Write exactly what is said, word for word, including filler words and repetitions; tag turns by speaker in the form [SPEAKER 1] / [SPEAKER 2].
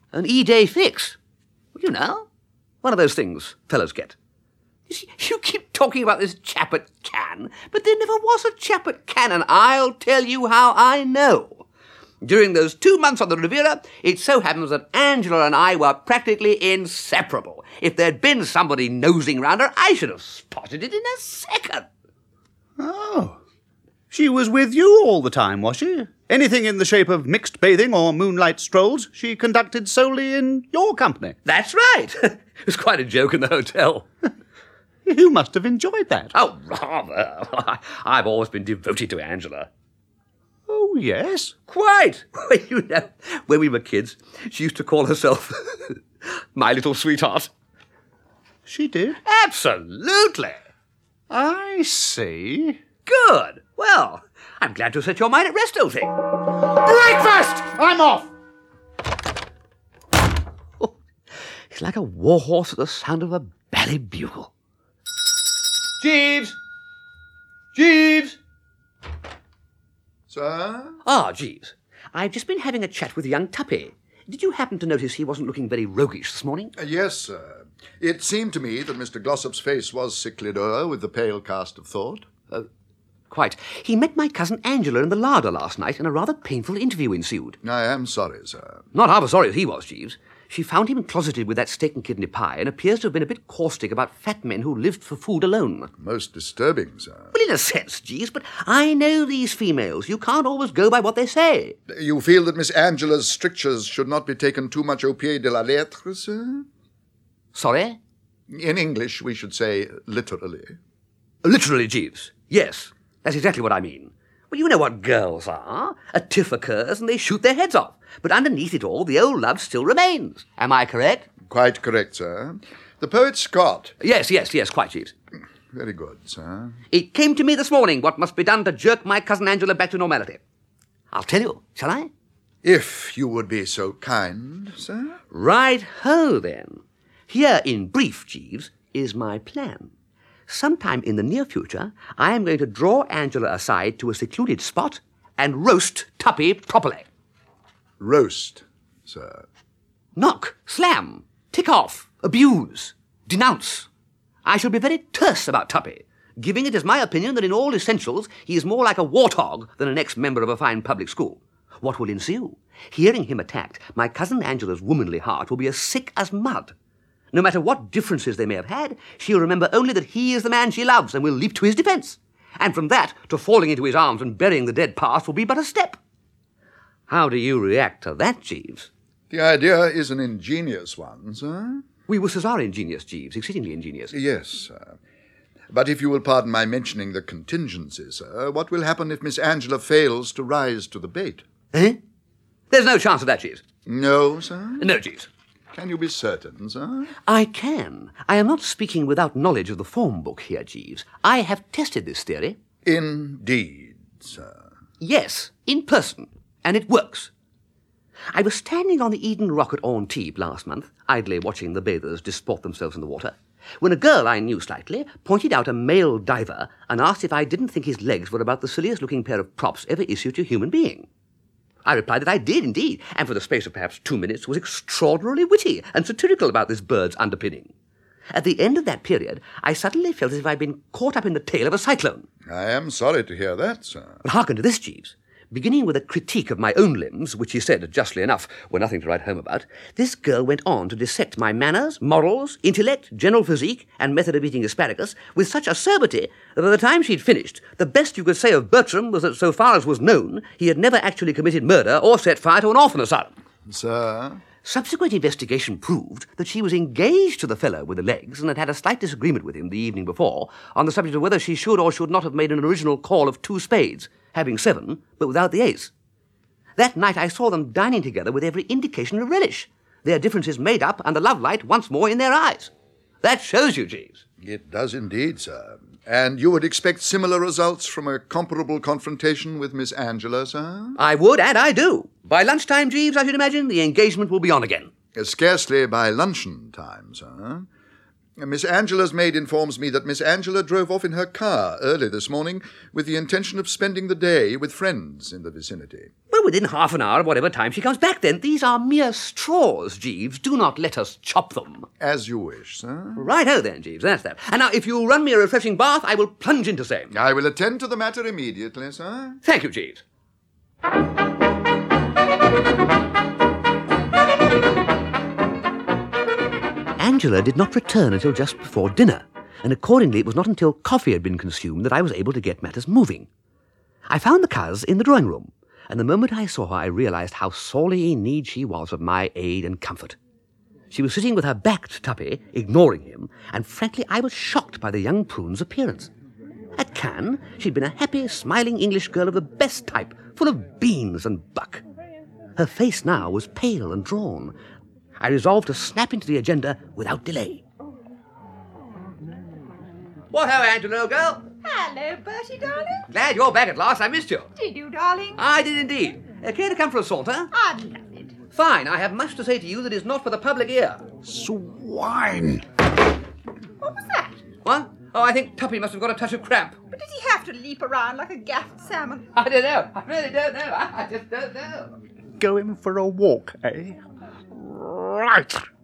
[SPEAKER 1] An E-Day fix. You know, one of those things fellows get. You see, you keep talking about this chap at Cannes, but there never was a chap at Cannes, and I'll tell you how I know. During those two months on the Riviera, it so happens that Angela and I were practically inseparable. If there'd been somebody nosing round her, I should have spotted it in a second.
[SPEAKER 2] Oh. She was with you all the time, was she? Anything in the shape of mixed bathing or moonlight strolls she conducted solely in your company?
[SPEAKER 1] That's right. It was quite a joke in the hotel.
[SPEAKER 2] You must have enjoyed that.
[SPEAKER 1] Oh, rather. I've always been devoted to Angela.
[SPEAKER 2] Oh, yes?
[SPEAKER 1] Quite. Well, you know, when we were kids, she used to call herself my little sweetheart.
[SPEAKER 2] She did?
[SPEAKER 1] Absolutely.
[SPEAKER 2] I see.
[SPEAKER 1] Good. Well, I'm glad to set your mind at rest, Elsie.
[SPEAKER 2] Breakfast! I'm off!
[SPEAKER 1] Oh, it's like a war horse at the sound of a ballet bugle. Jeeves! Jeeves!
[SPEAKER 3] Sir?
[SPEAKER 1] Ah, Jeeves. I've just been having a chat with young Tuppy. Did you happen to notice he wasn't looking very roguish this morning?
[SPEAKER 3] Uh, yes, sir. It seemed to me that Mister Glossop's face was sicklied o'er with the pale cast of thought.
[SPEAKER 1] Uh, quite. He met my cousin Angela in the larder last night, and a rather painful interview ensued.
[SPEAKER 3] I am sorry, sir.
[SPEAKER 1] Not half as sorry as he was, Jeeves. She found him closeted with that steak and kidney pie, and appears to have been a bit caustic about fat men who lived for food alone.
[SPEAKER 3] Most disturbing, sir.
[SPEAKER 1] Well, in a sense, Jeeves, but I know these females. You can't always go by what they say.
[SPEAKER 3] You feel that Miss Angela's strictures should not be taken too much au pied de la lettre, sir?
[SPEAKER 1] Sorry?
[SPEAKER 3] In English, we should say literally.
[SPEAKER 1] Literally, Jeeves. Yes, that's exactly what I mean. Well, you know what girls are. A tiff occurs and they shoot their heads off. But underneath it all, the old love still remains. Am I correct?
[SPEAKER 3] Quite correct, sir. The poet Scott.
[SPEAKER 1] Yes, yes, yes, quite, Jeeves.
[SPEAKER 3] Very good, sir.
[SPEAKER 1] It came to me this morning what must be done to jerk my cousin Angela back to normality. I'll tell you, shall I?
[SPEAKER 3] If you would be so kind, sir.
[SPEAKER 1] Right-ho, then. Here, in brief, Jeeves, is my plan. Sometime in the near future, I am going to draw Angela aside to a secluded spot and roast Tuppy properly.
[SPEAKER 3] Roast, sir.
[SPEAKER 1] Knock, slam, tick off, abuse, denounce. I shall be very terse about Tuppy, giving it as my opinion that in all essentials he is more like a warthog than an ex-member of a fine public school. What will ensue? Hearing him attacked, my cousin Angela's womanly heart will be as sick as mud. No matter what differences they may have had, she'll remember only that he is the man she loves and will leap to his defence. And from that to falling into his arms and burying the dead past will be but a step. How do you react to that, Jeeves?
[SPEAKER 3] The idea is an ingenious one, sir.
[SPEAKER 1] We Worcesters are ingenious, Jeeves, exceedingly ingenious.
[SPEAKER 3] Yes, sir. But if you will pardon my mentioning the contingency, sir, what will happen if Miss Angela fails to rise to the bait?
[SPEAKER 1] Eh? There's no chance of that, Jeeves.
[SPEAKER 3] No, sir?
[SPEAKER 1] No, Jeeves.
[SPEAKER 3] Can you be certain, sir?
[SPEAKER 1] I can. I am not speaking without knowledge of the form book here, Jeeves. I have tested this theory.
[SPEAKER 3] Indeed, sir.
[SPEAKER 1] Yes, in person. And it works. I was standing on the Eden Rock at Antibes last month, idly watching the bathers disport themselves in the water, when a girl I knew slightly pointed out a male diver and asked if I didn't think his legs were about the silliest-looking pair of props ever issued to a human being. I replied that I did indeed, and for the space of perhaps two minutes was extraordinarily witty and satirical about this bird's underpinning. At the end of that period, I suddenly felt as if I'd been caught up in the tail of a cyclone.
[SPEAKER 3] I am sorry to hear that, sir.
[SPEAKER 1] But hearken to this, Jeeves. Beginning with a critique of my own limbs, which he said, justly enough, were nothing to write home about, this girl went on to dissect my manners, morals, intellect, general physique, and method of eating asparagus with such acerbity that by the time she'd finished, the best you could say of Bertram was that so far as was known, he had never actually committed murder or set fire to an orphan asylum.
[SPEAKER 3] Sir?
[SPEAKER 1] Subsequent investigation proved that she was engaged to the fellow with the legs and had had a slight disagreement with him the evening before on the subject of whether she should or should not have made an original call of two spades, having seven, but without the ace. That night I saw them dining together with every indication of relish, their differences made up and the love light once more in their eyes. That shows you, Jeeves.
[SPEAKER 3] It does indeed, sir. And you would expect similar results from a comparable confrontation with Miss Angela, sir?
[SPEAKER 1] I would, and I do. By lunchtime, Jeeves, I should imagine, the engagement will be on again.
[SPEAKER 3] Uh, scarcely by luncheon time, sir. Miss Angela's maid informs me that Miss Angela drove off in her car early this morning with the intention of spending the day with friends in the vicinity.
[SPEAKER 1] Well, Well, within half an hour of whatever time she comes back, then. These are mere straws, Jeeves. Do not let us chop them.
[SPEAKER 3] As you wish, sir.
[SPEAKER 1] Righto then, Jeeves, that's that. And now, if you'll run me a refreshing bath, I will plunge into same.
[SPEAKER 3] I will attend to the matter immediately, sir.
[SPEAKER 1] Thank you, Jeeves. Angela did not return until just before dinner, and accordingly it was not until coffee had been consumed that I was able to get matters moving. I found the coz in the drawing-room, and the moment I saw her I realized how sorely in need she was of my aid and comfort. She was sitting with her back to Tuppy, ignoring him, and frankly I was shocked by the young prune's appearance. At Cannes, she'd been a happy, smiling English girl of the best type, full of beans and buck. Her face now was pale and drawn. I resolved to snap into the agenda without delay. What ho, Angela, old girl?
[SPEAKER 4] Hello, Bertie, darling.
[SPEAKER 1] Glad you're back at last. I missed you.
[SPEAKER 4] Did you, darling?
[SPEAKER 1] I did indeed. Uh, care to come for a saunter?
[SPEAKER 4] I'd love it.
[SPEAKER 1] Fine. I have much to say to you that is not for the public ear.
[SPEAKER 2] Swine!
[SPEAKER 4] What was that?
[SPEAKER 1] What? Oh, I think Tuppy must have got a touch of cramp.
[SPEAKER 4] But did he have to leap around like a gaffed salmon?
[SPEAKER 1] I don't know. I really don't know. I, I just don't know.
[SPEAKER 2] Going for a walk, eh? Right.